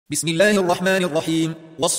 بسم الله الرحمن الرحيم.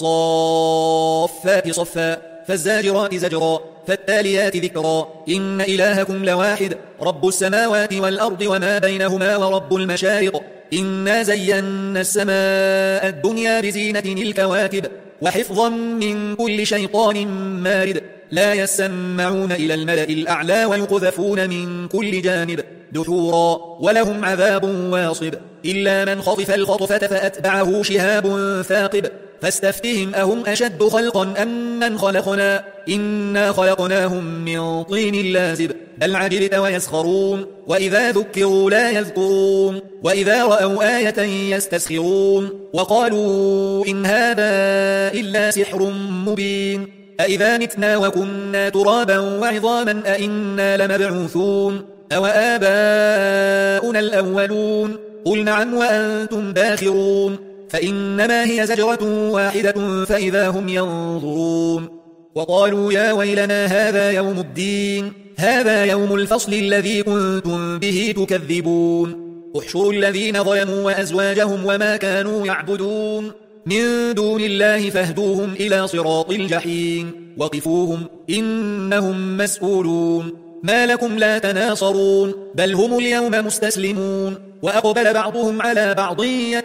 والصافات صفا فالزاجرات زجرا فالتاليات ذكرا إن إلهكم لواحد رب السماوات والأرض وما بينهما ورب المشارق إنا زينا السماء الدنيا بزينة الكواكب وحفظا من كل شيطان مارد لا يسمعون إلى الملأ الأعلى ويقذفون من كل جانب دحورا ولهم عذاب واصب إلا من خطف الخطفة فأتبعه شهاب ثاقب فاستفتهم أهم أشد خلقا أم من خلقنا إنا خلقناهم من طين لازب بل عجبت ويسخرون وإذا ذكروا لا يذكرون وإذا رأوا آية يستسخرون وقالوا إن هذا إلا سحر مبين أإذا متنا وكنا ترابا وعظاما أإنا لمبعوثون أو آباؤنا الأولون قل نعم وأنتم داخرون فإنما هي زجرة واحدة فإذا هم ينظرون وقالوا يا ويلنا هذا يوم الدين هذا يوم الفصل الذي كنتم به تكذبون احشروا الذين ظلموا وأزواجهم وما كانوا يعبدون من دون الله فاهدوهم إلى صراط الجحيم وقفوهم إنهم مسؤولون ما لكم لا تناصرون بل هم اليوم مستسلمون وأقبل بعضهم على بعض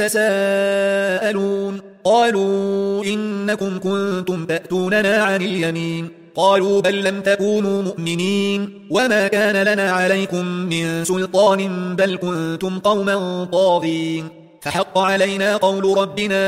يتساءلون قالوا إنكم كنتم تأتوننا عن اليمين قالوا بل لم تكونوا مؤمنين وما كان لنا عليكم من سلطان بل كنتم قوما طاغين فحق علينا قول ربنا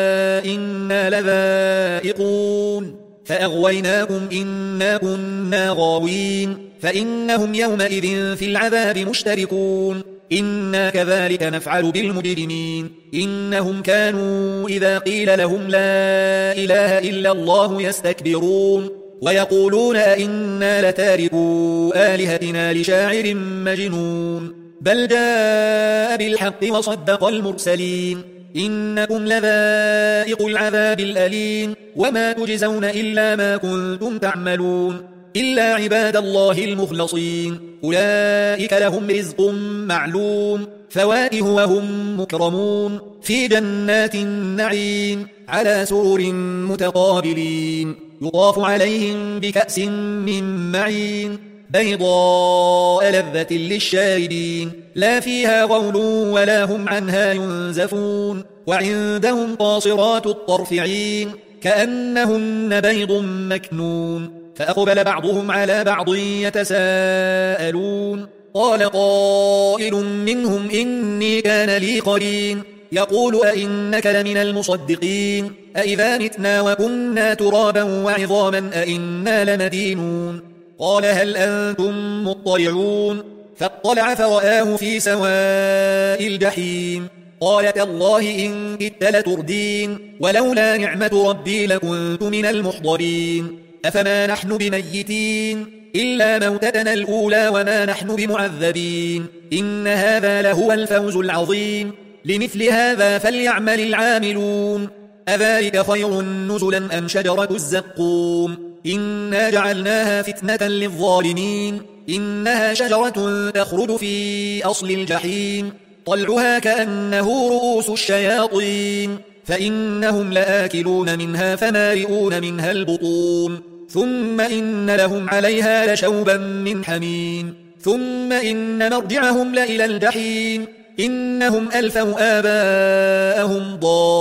إنا لذائقون فأغويناكم إنا كنا غاوين فإنهم يومئذ في العذاب مشتركون إنا كذلك نفعل بالمجرمين إنهم كانوا إذا قيل لهم لا إله إلا الله يستكبرون ويقولون أئنا لتاركوا آلهتنا لشاعر مجنون بل جاء بالحق وصدق المرسلين إنكم لذائق العذاب الأليم وما تجزون إلا ما كنتم تعملون إلا عباد الله المخلصين أولئك لهم رزق معلوم فواكه وهم مكرمون في جنات النعيم على سرر متقابلين يطاف عليهم بكأس من معين بيضاء لذة للشاربين لا فيها غول ولا هم عنها ينزفون وعندهم قاصرات الطرف عين كأنهن بيض مكنون فأقبل بعضهم على بعض يتساءلون قال قائل منهم إني كان لي قرين يقول أئنك لمن المصدقين أئذا متنا وكنا ترابا وعظاما أئنا لمدينون قال هل أنتم مطلعون فاطلع فرآه في سواء الجحيم قال تالله إن كدت لتردين ولولا نعمة ربي لكنت من المحضرين أفما نحن بميتين إلا موتتنا الأولى وما نحن بمعذبين إن هذا لهو الفوز العظيم لمثل هذا فليعمل العاملون أذلك خير نزلا أم شجرة الزقوم إنا جعلناها فتنة للظالمين إنها شجرة تخرج في أصل الجحيم طلعها كأنه رؤوس الشياطين فإنهم لآكلون منها فمالئون منها البطون ثم إن لهم عليها لشوبا من حميم ثم إن مرجعهم لإلى الجحيم إنهم ألفوا آباءهم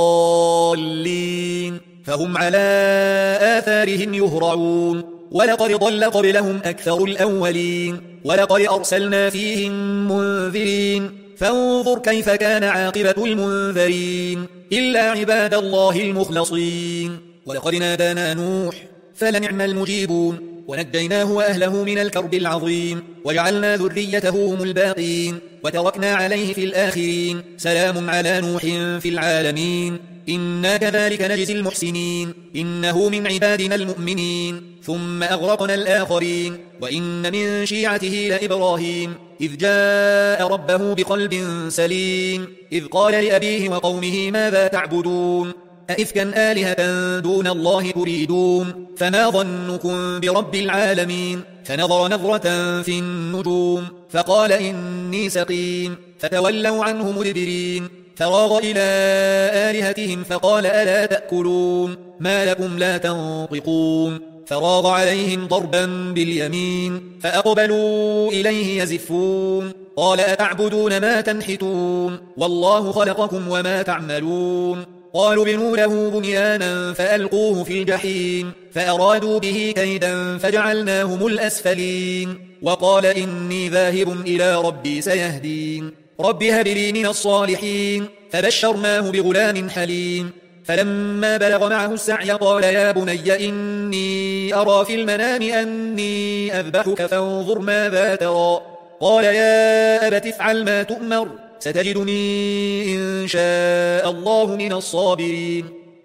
ضالين فهم على آثارهم يهرعون ولقد ضل قبلهم أكثر الأولين ولقد أرسلنا فيهم منذرين فانظر كيف كان عاقبة المنذرين إلا عباد الله المخلصين ولقد نادانا نوح فلنعم المجيبون ونجيناه وأهله من الكرب العظيم وجعلنا ذريته هم الباقين وتركنا عليه في الآخرين سلام على نوح في العالمين إنا كذلك نجزي المحسنين إنه من عبادنا المؤمنين ثم أغرقنا الآخرين وإن من شيعته لإبراهيم إذ جاء ربه بقلب سليم إذ قال لأبيه وقومه ماذا تعبدون أئفكا آلهة دون الله تريدون فما ظنكم برب العالمين فنظر نظرة في النجوم فقال إني سقيم فتولوا عنه مدبرين فراغ إلى آلهتهم فقال ألا تأكلون ما لكم لا تنطقون فراغ عليهم ضربا باليمين فأقبلوا إليه يزفون قال أتعبدون ما تنحتون والله خلقكم وما تعملون قالوا بنوا له بنيانا فألقوه في الجحيم فأرادوا به كيدا فجعلناهم الأسفلين وقال إني ذاهب إلى ربي سيهدين رب هب لي من الصالحين فبشرناه بغلام حليم فلما بلغ معه السعي قال يا بني إني أرى في المنام أني أذبحك فانظر ماذا ترى قال يا أبت افعل ما تؤمر ستجدني إن شاء الله من الصابرين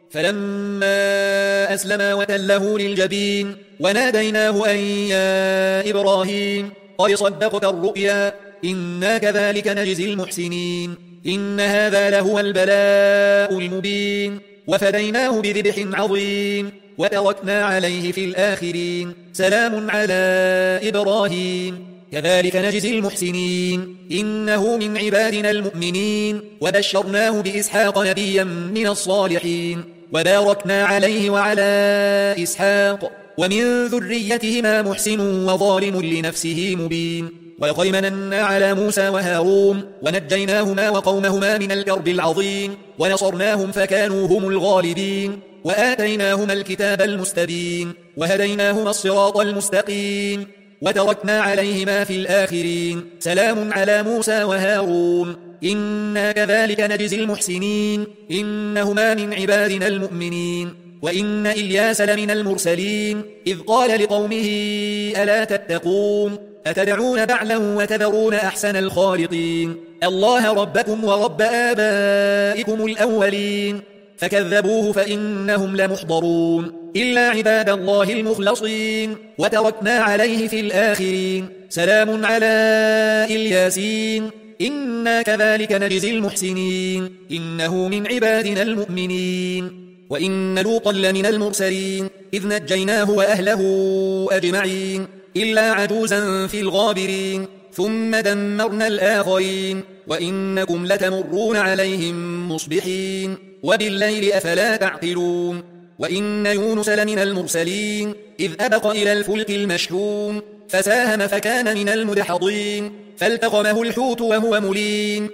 فلما أسلما وتله للجبين وناديناه أن يا إبراهيم قد صدقت الرؤيا إنا كذلك نجزي المحسنين إن هذا لهو البلاء المبين وفديناه بذبح عظيم وتركنا عليه في الآخرين سلام على إبراهيم كذلك نجزي المحسنين إنه من عبادنا المؤمنين وبشرناه بإسحاق نبيا من الصالحين وباركنا عليه وعلى إسحاق ومن ذريتهما محسن وظالم لنفسه مبين ولقد مننا على موسى وهارون ونجيناهما وقومهما من الكرب العظيم ونصرناهم فكانوا هم الغالبين وآتيناهما الكتاب المستبين وهديناهما الصراط المستقيم وتركنا عليهما في الآخرين سلام على موسى وهارون إنا كذلك نجزي المحسنين إنهما من عبادنا المؤمنين وإن إلياس لمن المرسلين إذ قال لقومه ألا تتقون أتدعون بعلا وتذرون أحسن الخالقين الله ربكم ورب آبائكم الأولين فكذبوه فإنهم لمحضرون إلا عباد الله المخلصين وتركنا عليه في الآخرين سلام على الياسين إنا كذلك نجزي المحسنين إنه من عبادنا المؤمنين وإن لوطا لمن المرسلين إذ نجيناه وأهله أجمعين إلا عجوزا في الغابرين ثم دمرنا الآخرين وإنكم لتمرون عليهم مصبحين وبالليل أفلا تعقلون وإن يونس لمن المرسلين إذ أبق إلى الفلك المشحون فساهم فكان من المدحضين فالتقمه الحوت وهو مليم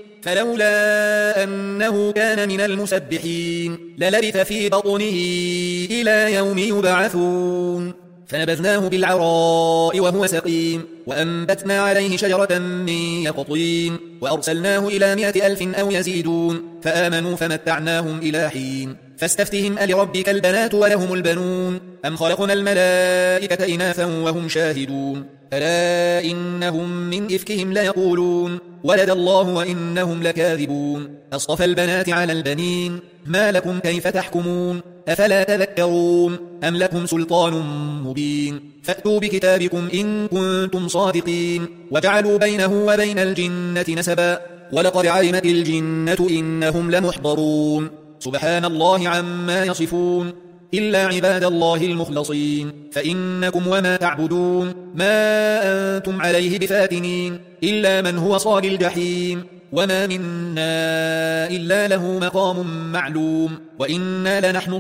فلولا أنه كان من المسبحين للبث في بطنه إلى يوم يبعثون فنبذناه بالعراء وهو سقيم وأنبتنا عليه شجرة من يقطين وأرسلناه إلى 100,000 أو يزيدون فآمنوا فمتعناهم إلى حين فاستفتهم ألربك البنات ولهم البنون أم خلقنا الملائكة إناثا وهم شاهدون ألا إنهم من إفكهم ليقولون ولد الله وإنهم لكاذبون أصطفى البنات على البنين ما لكم كيف تحكمون أفلا تذكرون أم لكم سلطان مبين فأتوا بكتابكم إن كنتم صادقين وجعلوا بينه وبين الجنة نسبا ولقد علمت الجنة إنهم لمحضرون سبحان الله عما يصفون إلا عباد الله المخلصين فإنكم وما تعبدون ما أنتم عليه بفاتنين إلا من هو صال الجحيم وما منا إلا له مقام معلوم وإنا لنحن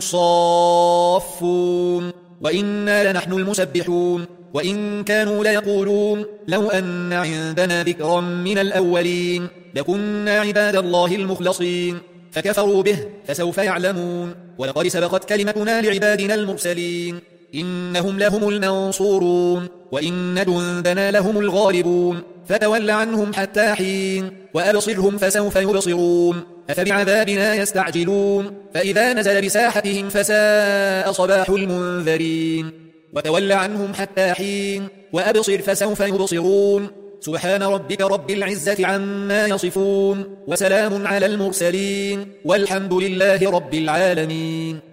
الصافون وإنا لنحن المسبحون وإن كانوا ليقولون لو أن عندنا ذكرا من الأولين لكنا عباد الله المخلصين فكفروا به فسوف يعلمون ولقد سبقت كلمتنا لعبادنا المرسلين إنهم لهم المنصورون وإن جندنا لهم الغالبون فتول عنهم حتى حين وأبصرهم فسوف يبصرون أفبعذابنا يستعجلون فإذا نزل بساحتهم فساء صباح المنذرين وتول عنهم حتى حين وأبصر فسوف يبصرون سبحان ربك رب العزة عما يصفون وسلام على المرسلين والحمد لله رب العالمين.